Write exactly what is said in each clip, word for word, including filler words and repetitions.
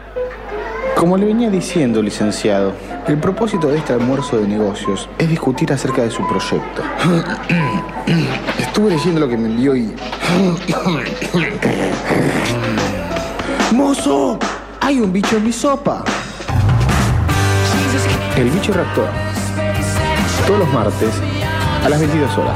Como le venía diciendo, licenciado, el propósito de este almuerzo de negocios es discutir acerca de su proyecto. Estuve leyendo lo que me envió y... ¡Mozo! ¡Hay un bicho en mi sopa! El bicho reactor. Todos los martes a las veintidós horas.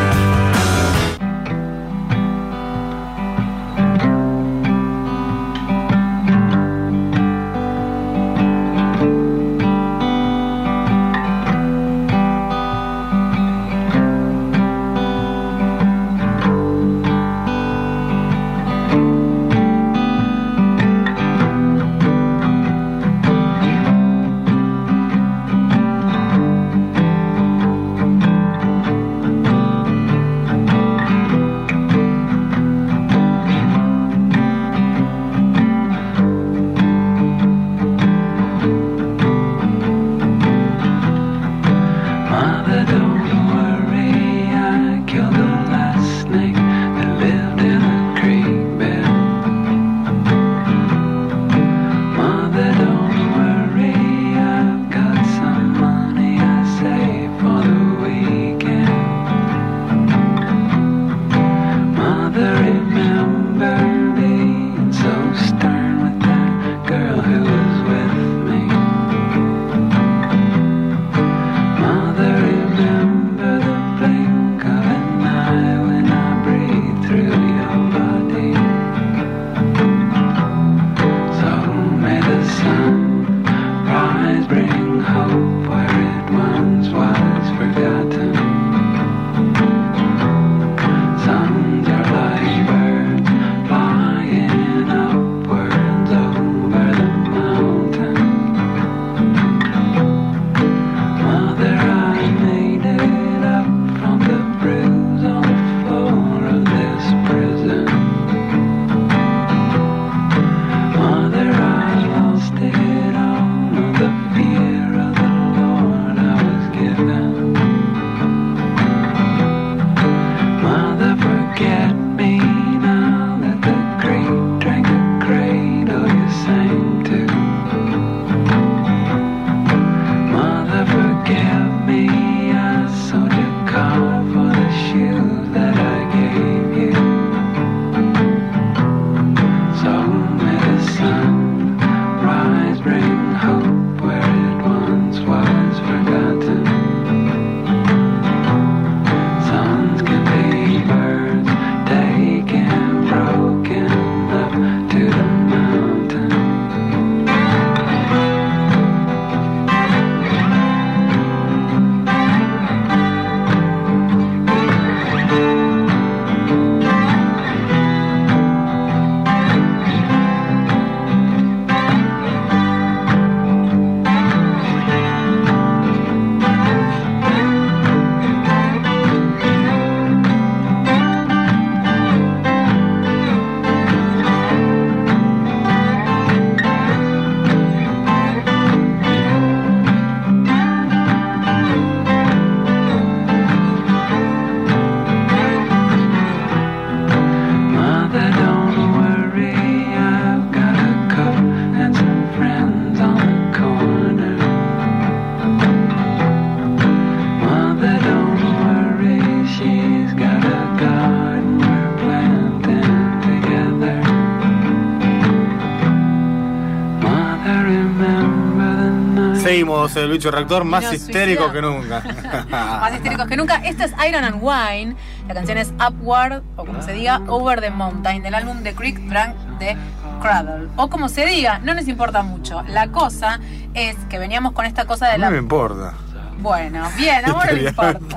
Seguimos, el bicho reactor más Nos histérico suicida. que nunca. Más histéricos que nunca. Esta es Iron and Wine. La canción es Upward, o como se diga, Over the Mountain, del álbum The Creek Drank the Cradle. O como se diga, no nos importa mucho. La cosa es que veníamos con esta cosa de la... No me importa. Bueno, bien, a vos no le importa.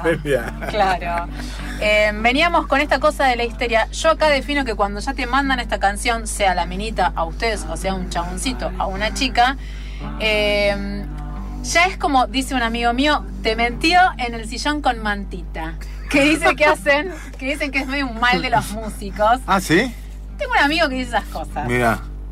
Claro. Eh, veníamos con esta cosa de la histeria. Yo acá defino que cuando ya te mandan esta canción, sea la minita a ustedes, o sea un chaboncito a una chica, eh, ya es como, dice un amigo mío, te metió en el sillón con mantita. Que dice que hacen, que dicen que es medio un mal de los músicos. ¿Ah, sí? Tengo un amigo que dice esas cosas. Mira.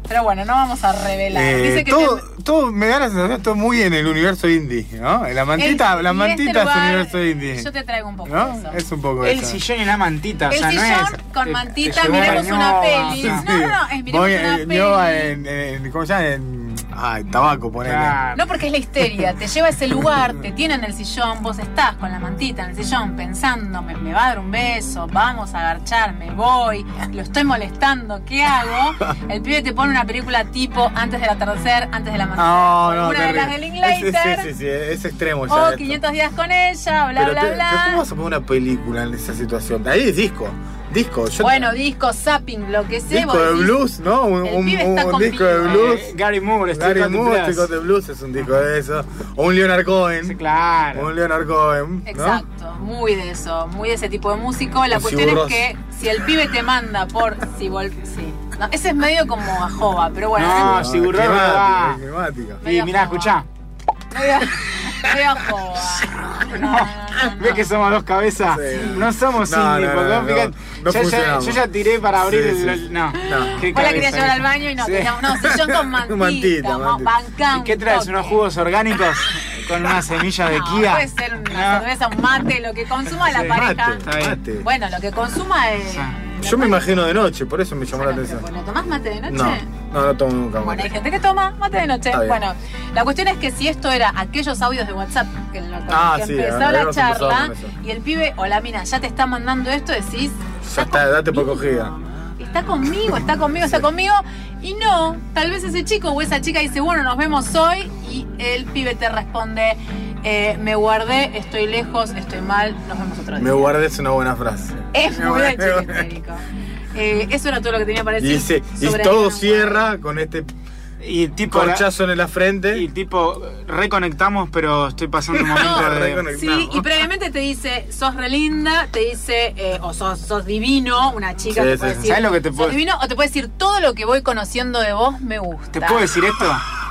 Pero bueno, no vamos a revelar. Eh, Dice que todo, te... todo me da la sensación, todo muy en el universo indie, ¿no? La mantita, el, la mantita este lugar, es el universo indie. Yo te traigo un poco ¿no? de eso. Es un poco el eso. sillón y la mantita, el o sea, sillón no es... con te, mantita, te miremos llevó una no, peli. Sí. No, no, no, es miremos Voy, una eh, peli. yo en, en, ¿cómo se llama? En, ay, tabaco, ponele. Claro. No, porque es la histeria. Te lleva a ese lugar, te tiene en el sillón, vos estás con la mantita en el sillón pensando, me, me va a dar un beso, vamos a agarchar, me voy, lo estoy molestando, ¿qué hago? El pibe te pone una película tipo Antes del atardecer, Antes de la mañana. No, no, una de terrible. las de Linklater. Sí, sí, sí, es extremo ya. O esto. quinientos días con ella, bla, pero bla, te, bla. pero ¿cómo vas a poner una película en esa situación? Ahí es disco. Disco. Yo Bueno, disco, zapping, lo que sé. disco vos de decís, blues, ¿no? Un, el un, pibe está un con disco de pibe. blues. Eh, Gary Moore, Stick Gary on the Moore, Blues. Stick on the Blues es un disco de eso. O un Leonard Cohen. Sí, claro. Un Leonard Cohen. ¿no? Exacto, muy de eso, muy de ese tipo de músico. La O cuestión Sigur es que si el pibe te manda por si vol sí. No, ese es medio como a jova, pero bueno. No, es Sigur Rós climático, va. climático. Y medio mirá, jova. escuchá. Medio, medio a jova. No, no, no, no. ¿Ves que somos dos cabezas? Sí. No somos No, indie, no, porque no, vos fíjate, no, no ya- ya, funcionamos. yo ya tiré para abrir Sí, el, sí. el- No, No. qué Vos la querías cabeza. llevar al baño y no, Sí. te decíamos, no, sillón con mantita, Mantita, ma- mantita. bancá ¿Y un qué traes? toque. ¿Unos jugos orgánicos con una semilla de No, Kia? puede ser una No. cerveza, un mate, lo que consuma la Sí, pareja. Mate, Está bien. mate. Bueno, lo que consuma es... Sí. Yo me imagino de noche, por eso me llamó la Bueno, atención. pero, ¿lo tomás mate de noche? No, no, no tomo nunca Bueno, hay mate. gente que toma mate de noche. Está bien. Bueno, la cuestión es que si esto era aquellos audios de WhatsApp que, lo, con Ah, que sí, empezó la habíamos empezado charla con eso. y el pibe o la mina ya te está mandando esto, decís... Ya está, date por conmigo. cogida. Está conmigo, está conmigo, está conmigo. Y no, tal vez ese chico o esa chica dice, bueno, nos vemos hoy. Y el pibe te responde, eh, me guardé, estoy lejos, estoy mal, nos vemos otro día. Me guardé es una buena frase. Es Me muy de guardé. chico histérico. Eh, eso era todo lo que tenía para Y, decir. dice, y sobre todo Ariana cierra con este Y tipo... la- corchazo en la frente. Y tipo, reconectamos, pero estoy pasando un momento No, de... reconect- Sí, No. y previamente te dice, sos re linda, te dice, eh, o sos, sos divino, una chica Sí, te sí, puede sí. decir, ¿Sabes lo que te sos puedo- divino, o te puede decir, todo lo que voy conociendo de vos me gusta. ¿Te puedo decir esto?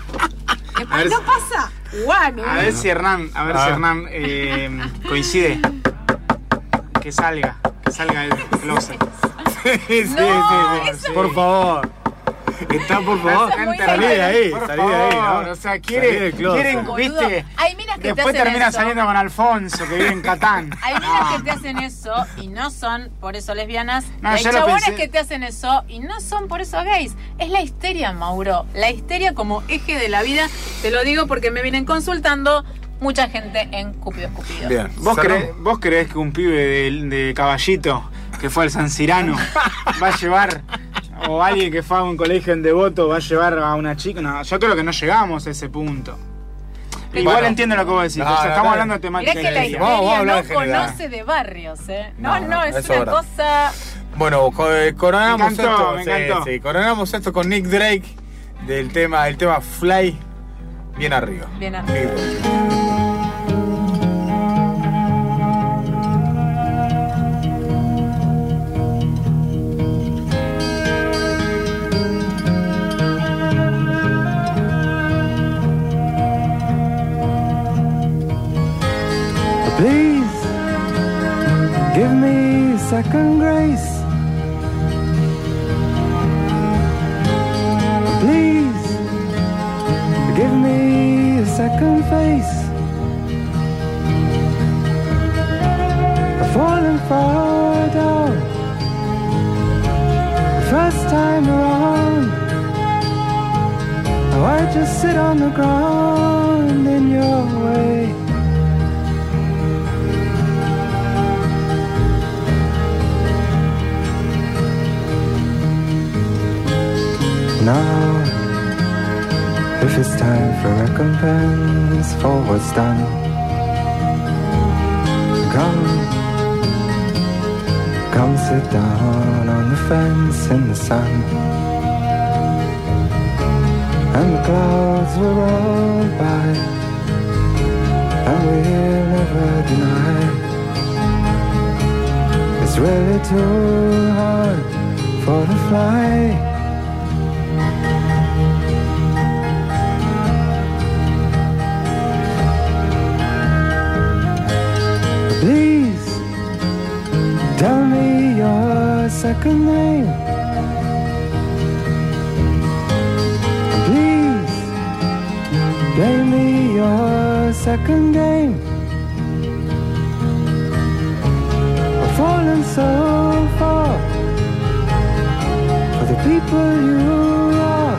¿Qué A ver no si- pasa? Guano. A ver si Hernán, a ver Ah. si Hernán eh, coincide. Que salga, que salga el closet. Sí, sí, No, sí, eso- sí. Por favor. Está, por favor. Eso es muy Salí de grave. ahí, Por salí de ahí, favor, ¿no? o sea, Salí quiere, del closet. quieren, Boludo, viste. hay minas que te Después hacen termina eso. saliendo con Alfonso, que vive en Catán. Hay minas que te hacen eso y no son por eso lesbianas. No, y hay ya lo chabones pensé. que te hacen eso y no son por eso gays. Es la histeria, Mauro. La histeria como eje de la vida. Te lo digo porque me vienen consultando mucha gente en Cúpido Escupido. Bien. ¿Vos, cerramos. creés, ¿Vos creés que un pibe de, de Caballito, que fue al San Cirano, va a llevar, o alguien que fue a un colegio en Devoto, va a llevar a una chica? No, yo creo que no llegamos a ese punto. Igual Bueno. entiendo lo que vos decís, No, o sea, no, estamos no. hablando de temática. Mirá que la de vida. Vamos, vamos a histeria hablar no en general. conoce de barrios, ¿eh? No, No, no, no, es eso una es verdad. cosa... Bueno, co- eh, coronamos Me encantó, esto. me sí, encantó. sí, coronamos esto con Nick Drake del tema, el tema Fly bien arriba. Bien arriba. Nick Drake. Please give me second grace. Please give me a second face. I've fallen far down the first time around. Now I just sit on the ground in your way. Now, if it's time for recompense for what's done, come, come sit down on the fence in the sun, and the clouds will roll by, and we'll never deny it's really too hard for the fly. Please tell me your second name. Blame me your second game. I've fallen so far for the people you are.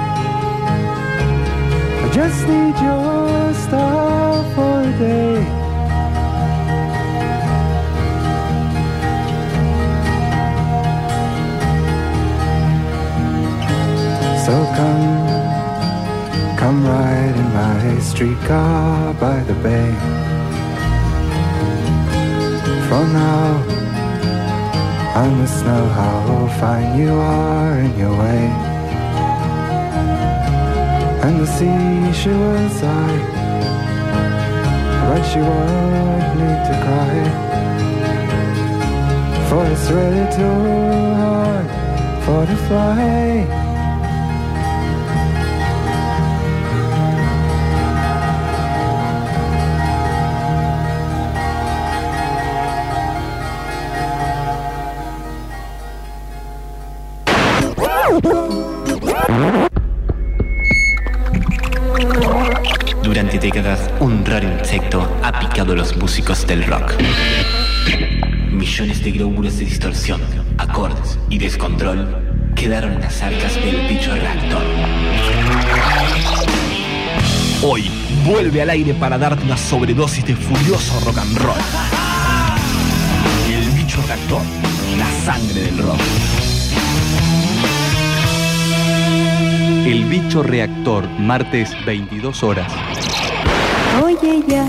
I just need your star for a day. So come, come ride in my streetcar by the bay. For now, I must know how fine you are in your way. And the sea, she was I, but she won't need to cry. For it's really too hard for to fly. Durante décadas, un raro insecto ha picado a los músicos del rock. Millones de glóbulos de distorsión, acordes y descontrol quedaron en las arcas del bicho reactor. Hoy vuelve al aire para darte una sobredosis de furioso rock and roll. El bicho reactor, la sangre del rock. El bicho reactor, martes veintidós horas. Oye ya.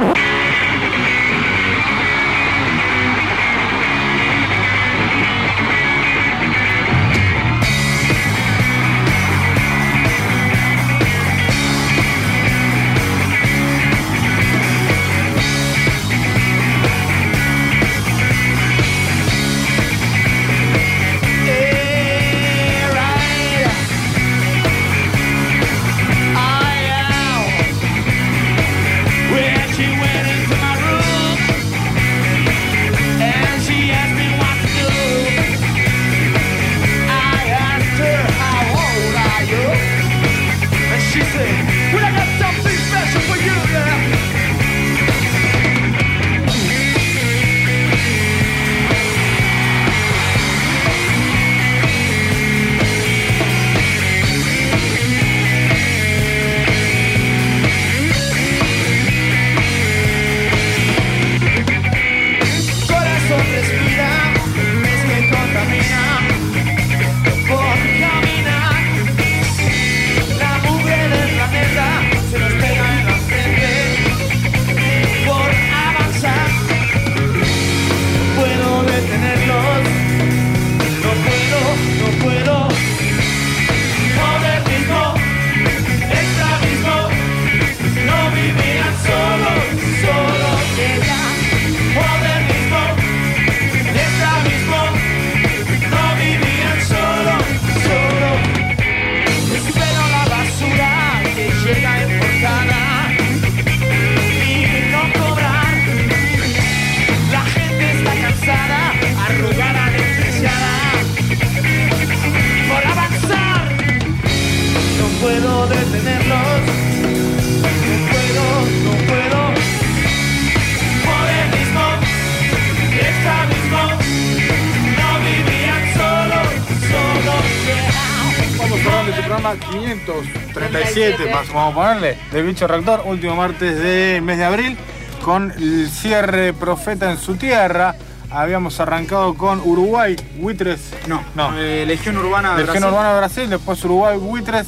quinientos treinta y siete, más vamos a ponerle, del bicho reactor, último martes del mes de abril, con el cierre Profeta en su tierra. Habíamos arrancado con Uruguay, Buitres, no, no, eh, Legión Urbana de Legión Brasil. Urbana de Brasil, después Uruguay, Buitres,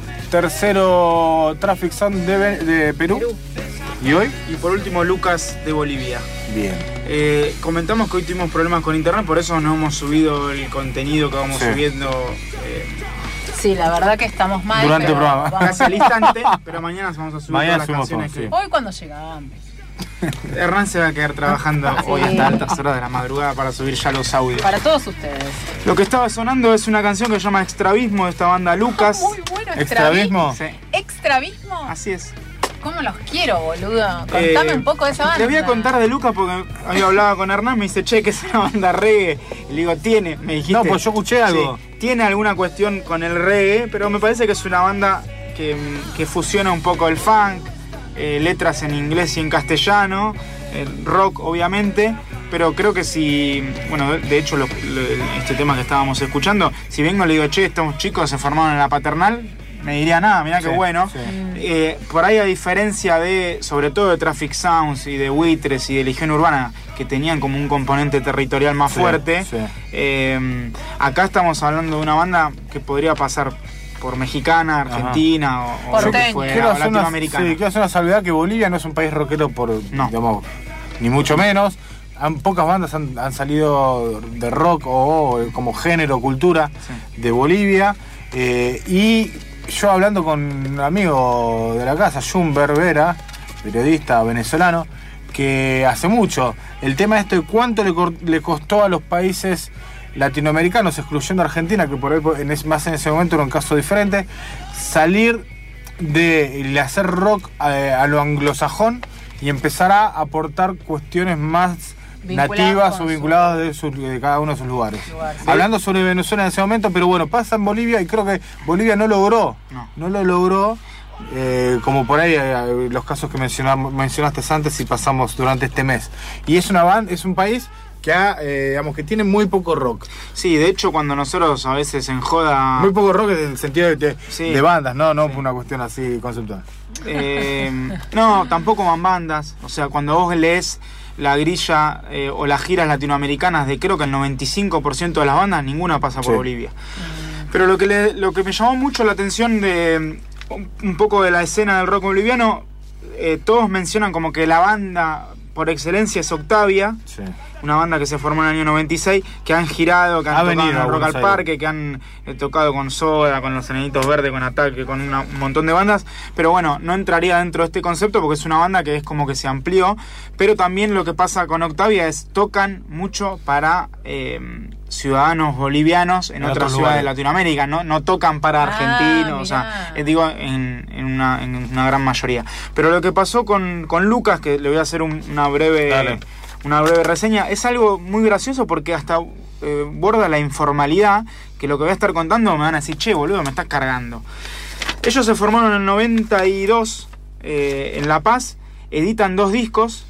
tercero Traffic Sound de, de Perú. Perú. ¿Y hoy? Y por último Lucas de Bolivia. Bien. Eh, comentamos que hoy tuvimos problemas con internet, por eso no hemos subido el contenido que vamos sí. subiendo. Eh, Sí, la verdad que estamos mal. Durante el programa. Casi al instante, pero mañana vamos a subir mañana todas las canciones con, que... sí. Hoy cuando llegamos. Hernán se va a quedar trabajando sí. hoy hasta altas horas de la madrugada para subir ya los audios. Para todos ustedes. Lo que estaba sonando es una canción que se llama Extravismo de esta banda Lucas. Oh, muy bueno, ¿Extravismo? Sí. ¿Extravismo? Así es. ¿Cómo los quiero, boludo? Contame eh, un poco de esa banda. Te voy a contar de Lucas porque yo hablaba con Hernán, me dice, che, que es una banda reggae. Y le digo, tiene, me dijiste. No, pues yo escuché algo. Sí, tiene alguna cuestión con el reggae, pero me parece que es una banda que, que fusiona un poco el funk, eh, letras en inglés y en castellano, el rock obviamente, pero creo que si, bueno, de hecho lo, lo, este tema que estábamos escuchando, si vengo y le digo, che, estos chicos se formaron en la Paternal, me diría, nada, mirá sí, qué bueno. Sí. Eh, por ahí a diferencia de, sobre todo de Traffic Sounds y de Buitres y de Legión Urbana, que tenían como un componente territorial más sí, fuerte, sí. Eh, acá estamos hablando de una banda que podría pasar por mexicana, argentina Ajá. o, o lo que fuera, quiero latinoamericana. Sí, quiero hacer una salvedad que Bolivia no es un país rockero por, no. digamos, ni mucho menos. Han, pocas bandas han, han salido de rock o, o como género, cultura sí. de Bolivia. Eh, y yo hablando con un amigo de la casa, Jumber Vera, periodista venezolano, que hace mucho, el tema esto de cuánto le, le costó a los países latinoamericanos, excluyendo a Argentina, que por ahí en ese, más en ese momento era un caso diferente, salir de, de hacer rock a, a lo anglosajón y empezar a aportar cuestiones más nativas o vinculadas de, su, de cada uno de sus lugares. Lugar, ¿sí? Hablando sobre Venezuela en ese momento, pero bueno, pasa en Bolivia y creo que Bolivia no logró, no, no lo logró, eh, como por ahí eh, los casos que mencionaste antes y pasamos durante este mes. Y es una banda, es un país que ha, eh, digamos, que tiene muy poco rock. Sí, de hecho cuando nosotros a veces en joda... Muy poco rock en el sentido de, de, sí. de bandas, no, no sí. por una cuestión así conceptual. Eh, no, tampoco van bandas, o sea, cuando vos lees la grilla eh, o las giras latinoamericanas de creo que el noventa y cinco por ciento de las bandas, ninguna pasa por sí. Bolivia. Pero lo que, le, lo que me llamó mucho la atención de un poco de la escena del rock boliviano, eh, todos mencionan como que la banda por excelencia es Octavia, sí. una banda que se formó en el año noventa y seis, que han girado, que han ha tocado en el Rock al Parque, que han eh, tocado con Soda, con Los Enanitos Verdes, con Ataque, con una, un montón de bandas, pero bueno, no entraría dentro de este concepto porque es una banda que es como que se amplió, pero también lo que pasa con Octavia es tocan mucho para eh, ciudadanos bolivianos en, en otras ciudades de Latinoamérica, no, no tocan para argentinos, ah, o sea, eh, digo en, en, una, en una gran mayoría. Pero lo que pasó con, con Lucas, que le voy a hacer un, una breve... Dale. Una breve reseña, es algo muy gracioso porque hasta eh, borda la informalidad, que lo que voy a estar contando me van a decir, che, boludo, me estás cargando. Ellos se formaron en el noventa y dos eh, en La Paz, editan dos discos,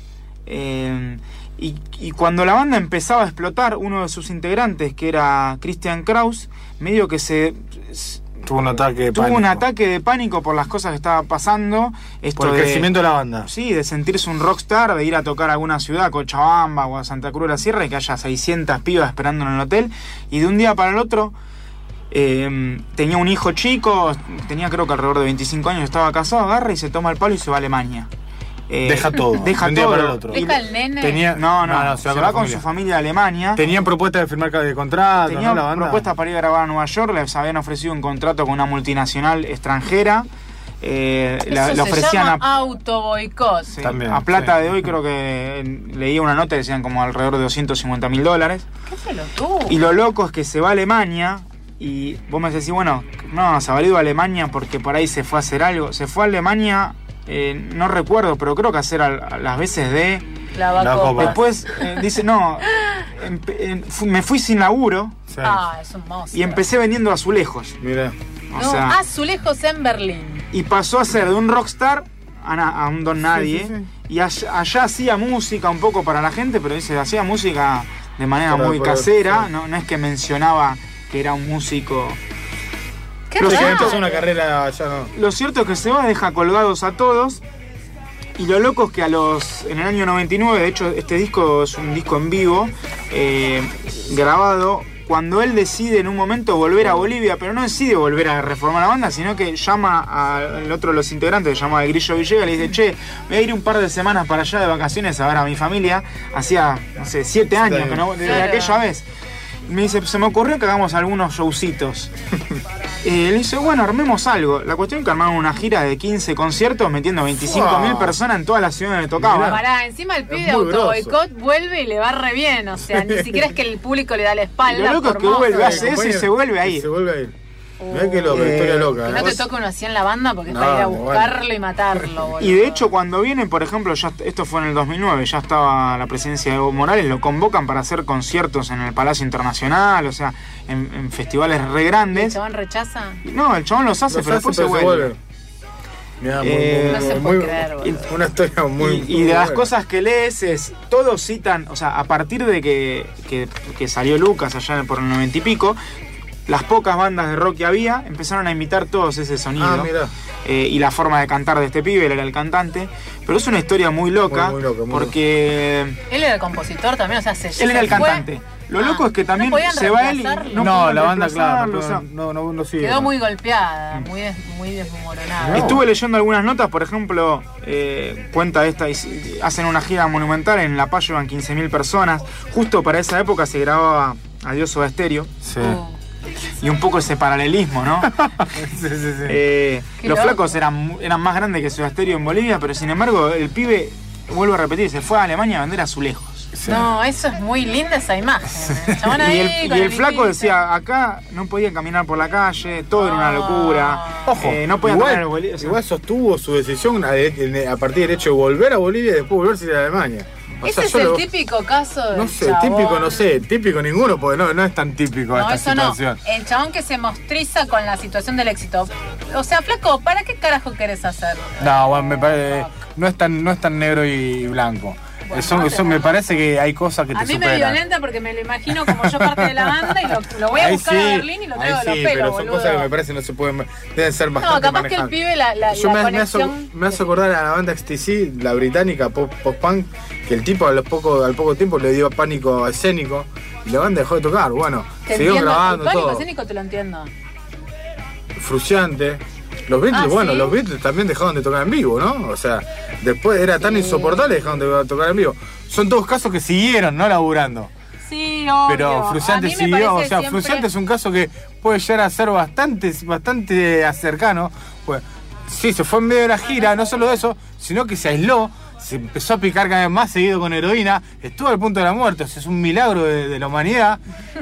eh, y, y cuando la banda empezaba a explotar, uno de sus integrantes, que era Christian Kraus, medio que se... Tuvo un ataque de Tuvo pánico. un ataque de pánico por las cosas que estaba pasando. Esto por el de, crecimiento de la banda. Sí, de sentirse un rockstar, de ir a tocar a alguna ciudad, Cochabamba o a Santa Cruz de la Sierra, y que haya seiscientas pibas esperando en el hotel. Y de un día para el otro, eh, tenía un hijo chico, tenía creo que alrededor de veinticinco años, estaba casado, agarra y se toma el palo y se va a Alemania. Eh, deja todo. Deja un todo. Día para el otro. Deja el nene. Tenía, no, no, no, no, se va, se va con, con su familia a Alemania. Tenían propuestas de firmar de contrato. Tenían ¿no? La banda. propuestas para ir a grabar a Nueva York. Les habían ofrecido un contrato con una multinacional extranjera. Eh, Eso la, se le ofrecían llama a auto boicot. Sí, También, a plata sí. de hoy creo que leía una nota, decían como alrededor de doscientos cincuenta mil dólares. ¿Qué pelotudo? Y lo loco es que se va a Alemania. Y vos me decís, bueno, no, se ha ido a Alemania porque por ahí se fue a hacer algo. Se fue a Alemania. Eh, no recuerdo, pero creo que hacer a, a las veces de... La la copa. Después eh, dice, no, em, em, fu, me fui sin laburo. Sí. Ah, es un monstruo. Y empecé vendiendo azulejos. Mira. O no, sea, azulejos en Berlín. Y pasó a ser de un rockstar a, na, a un don nadie. Sí, sí, sí. Y allá, allá hacía música un poco para la gente, pero dice, hacía música de manera para, muy para, casera. Sí. No, no es que mencionaba que era un músico... ¿Qué lo, cierto es una carrera ya no. Lo cierto es que se va, deja colgados a todos. Y lo loco es que a los en el año noventa y nueve, de hecho este disco es un disco en vivo, eh, grabado, cuando él decide en un momento volver a Bolivia, pero no decide volver a reformar la banda, sino que llama al otro de los integrantes, se llama el Grillo Villegas, le dice, che, voy a ir un par de semanas para allá de vacaciones a ver a mi familia. Hacía, no sé, siete años que no, desde aquella vez. Me dice, se me ocurrió que hagamos algunos showcitos. Eh, le dice, bueno, armemos algo. La cuestión es que armaron una gira de quince conciertos metiendo veinticinco mil personas en todas las ciudades donde tocaban. Pará, encima el pibe de Auto Boicot vuelve y le va re bien. O sea, ni siquiera es que el público le da la espalda. Y lo loco es que vuelve, hace eso y se vuelve a ir. Se vuelve a ir. Mirá que loca, eh, historia loca. Que no te toque uno así en la banda porque no, es para ir a buscarlo bueno. y matarlo, boludo. Y de hecho cuando vienen, por ejemplo, ya esto fue en el dos mil nueve, ya estaba la presidencia de Evo Morales, lo convocan para hacer conciertos en el Palacio Internacional, o sea, en, en festivales re grandes. ¿El chabón rechaza? No, el chabón los hace, los pero hace, después pero se, se vuelve. vuelve. Mirá, muy, Eh, No se muy, puede creer, muy- boludo. una historia muy. Y, y muy de las buena. cosas que lees es, todos citan, o sea, a partir de que, que, que salió Lucas allá por el noventa y pico, las pocas bandas de rock que había empezaron a imitar todos ese sonido. Ah, mirá. Eh, y la forma de cantar de este pibe, él era el cantante. Pero es una historia muy loca, Muy, muy loca, muy porque Él era el compositor también, o sea, se él era el se fue. cantante. Lo Ah, loco es que también ¿no podían se va él y reemplazarlo? No, pueden la banda, claro, reemplazarlo, o sea, no, no, no sigue. Quedó muy golpeada, muy, des- muy desmoronada. Estuve leyendo algunas notas, por ejemplo, eh, cuenta esta, hacen una gira monumental en La Paz, llevan quince mil personas. Justo para esa época se grababa Adiós Soda Stereo. Sí. Uh, Y un poco ese paralelismo, ¿no? sí, sí, sí. Eh, Qué los loco. flacos eran, mu- eran más grandes que Soda Stereo en Bolivia, pero sin embargo el pibe, vuelvo a repetir, se fue a Alemania a vender azulejos. Sí. No, eso es muy linda esa imagen. El chabón Y ahí el, con y el flaco hilito. decía, acá no podían caminar por la calle, todo era una locura. Ojo, eh, no podían igual, tener Bolivia, o sea, igual sostuvo su decisión a, a partir del hecho de volver a Bolivia y después volverse a ir a Alemania. O Ese sea, es yo el lo- típico caso del No sé, chabón. típico no sé, típico ninguno, porque no, no es tan típico No, esta eso no. situación. El chabón que se mostriza con la situación del éxito. O sea, flaco, ¿para qué carajo querés hacer? No, bueno, me parece, no es tan, no es tan negro y blanco. Bueno, eso no eso te- me parece que hay cosas que A te mí me superan. violenta porque me lo imagino como yo parte de la banda y lo, lo voy a Ahí buscar sí, a Berlín y lo traigo ahí de sí, los pelos, pero son boludo. cosas que me parece no se pueden, deben ser bastante No, capaz que el manejables. pibe la, la, Yo la me, me hace, conexión... me hace acordar a la banda X T C, la británica pop- post-punk, que el tipo a los poco, al poco tiempo le dio pánico escénico y la banda dejó de tocar. Bueno, Te siguió entiendo, grabando el pánico todo. escénico te lo entiendo. Frustrante. Los Beatles, Ah, bueno, ¿sí? los Beatles también dejaron de tocar en vivo, ¿no? O sea, después era tan Sí. insoportable dejaron de tocar en vivo. Son todos casos que siguieron, ¿no? Laburando. Sí, obvio. Pero Frusciante A mí me siguió, o parece sea, siempre- Frusciante es un caso que puede llegar a ser bastante, bastante cercano. Pues, sí, se fue en medio de la gira, no solo eso, sino que se aisló, se empezó a picar cada vez más seguido con heroína, estuvo al punto de la muerte, o sea, es un milagro de, de la humanidad.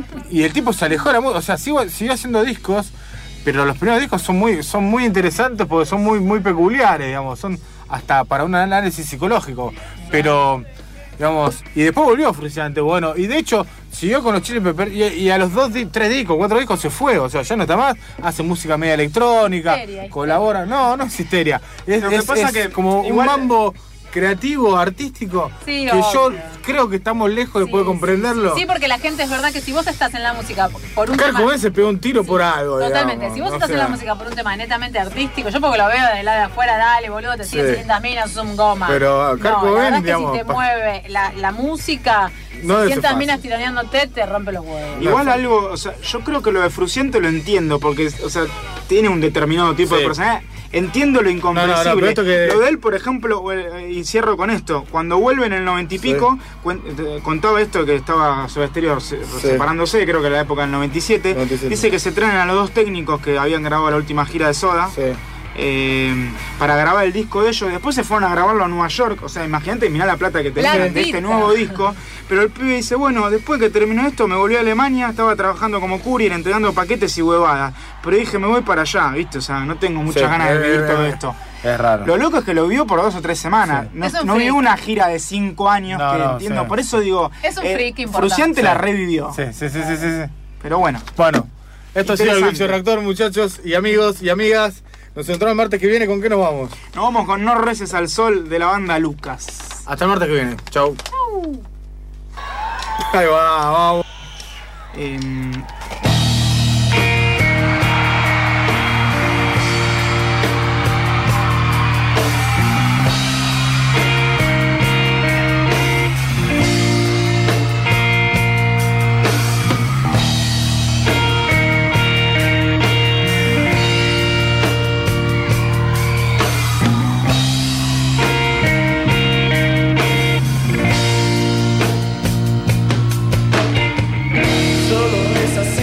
Y el tipo se alejó de la muerte, o sea, siguió, siguió haciendo discos, pero los primeros discos son muy, son muy interesantes porque son muy, muy peculiares, digamos, son hasta para un análisis psicológico. Pero, digamos, y después volvió Frusciante, bueno, y de hecho siguió con los Chili Peppers y, y a los dos, di- tres discos, cuatro discos se fue, o sea, ya no está más, hace música media electrónica, Histeria, colabora, no, no es histeria, es, Lo que es- pasa es que como igual- un mambo creativo, artístico, Sí, que obvio. yo creo que estamos lejos de Sí, poder sí, comprenderlo. Sí, porque la gente es verdad que si vos estás en la música por un Kurt tema... Cobain se pegó un tiro por algo, Totalmente, digamos, si vos o estás en sea. la música por un tema netamente artístico, yo porque lo veo de lado de afuera, dale, boludo, te siguen Sí. setecientas minas, sos un goma. Pero a Kurt no, la Cobain, verdad es que digamos, si te pa- mueve la, la música, No debe ser setecientas fácil. minas tironeándote, te rompe los huevos. igual No, algo, o sea, yo creo que lo de Fruciante lo entiendo, porque, o sea, tiene un determinado tipo Sí. de personalidad. Entiendo lo incomprensible. No, no, no, pero esto que- Lo de él, por ejemplo, eh, y cierro con esto, cuando vuelve en el noventa y Sí. pico, cuen- eh, contaba esto que estaba Soda Stereo se- separándose, creo que en la época del noventa y siete, noventa y siete. dice que se traen a los dos técnicos que habían grabado la última gira de Soda. Sí. eh, para grabar el disco de ellos. Después se fueron a grabarlo a Nueva York. O sea, imagínate, mirá la plata que tenían de este Platita. nuevo disco. Pero el pibe dice, bueno, después que terminó esto me volví a Alemania, estaba trabajando como courier, entregando paquetes y huevadas. Pero dije, me voy para allá, ¿viste? O sea, no tengo muchas Sí, ganas de eh, vivir eh, todo eh, esto. Es raro. Lo loco es que lo vio por dos o tres semanas. Sí. No, Es un no freak. vio una gira de cinco años No, que no, entiendo. sí. Por eso digo, Es un freak importante. Fruciante Sí. la revivió. Sí, sí, sí, sí, sí, sí. Pero bueno. Bueno, esto ha sido el Interesante. Bicho Reactor, muchachos y amigos y amigas. Nos encontramos el martes que viene. ¿Con qué nos vamos? Nos vamos con No reces al sol de la banda Lucas. Hasta el martes que viene. Chau. Ahí va, vamos. Em, Solo es así.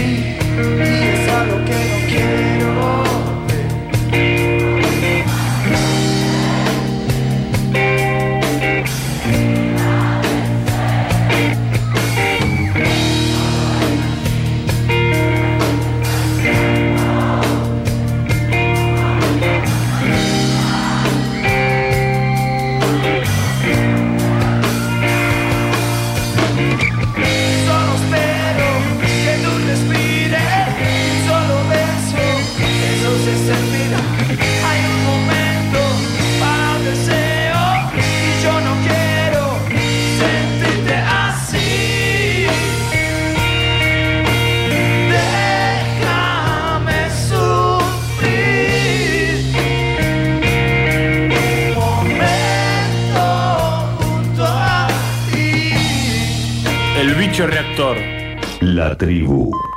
El bicho reactor. La tribu.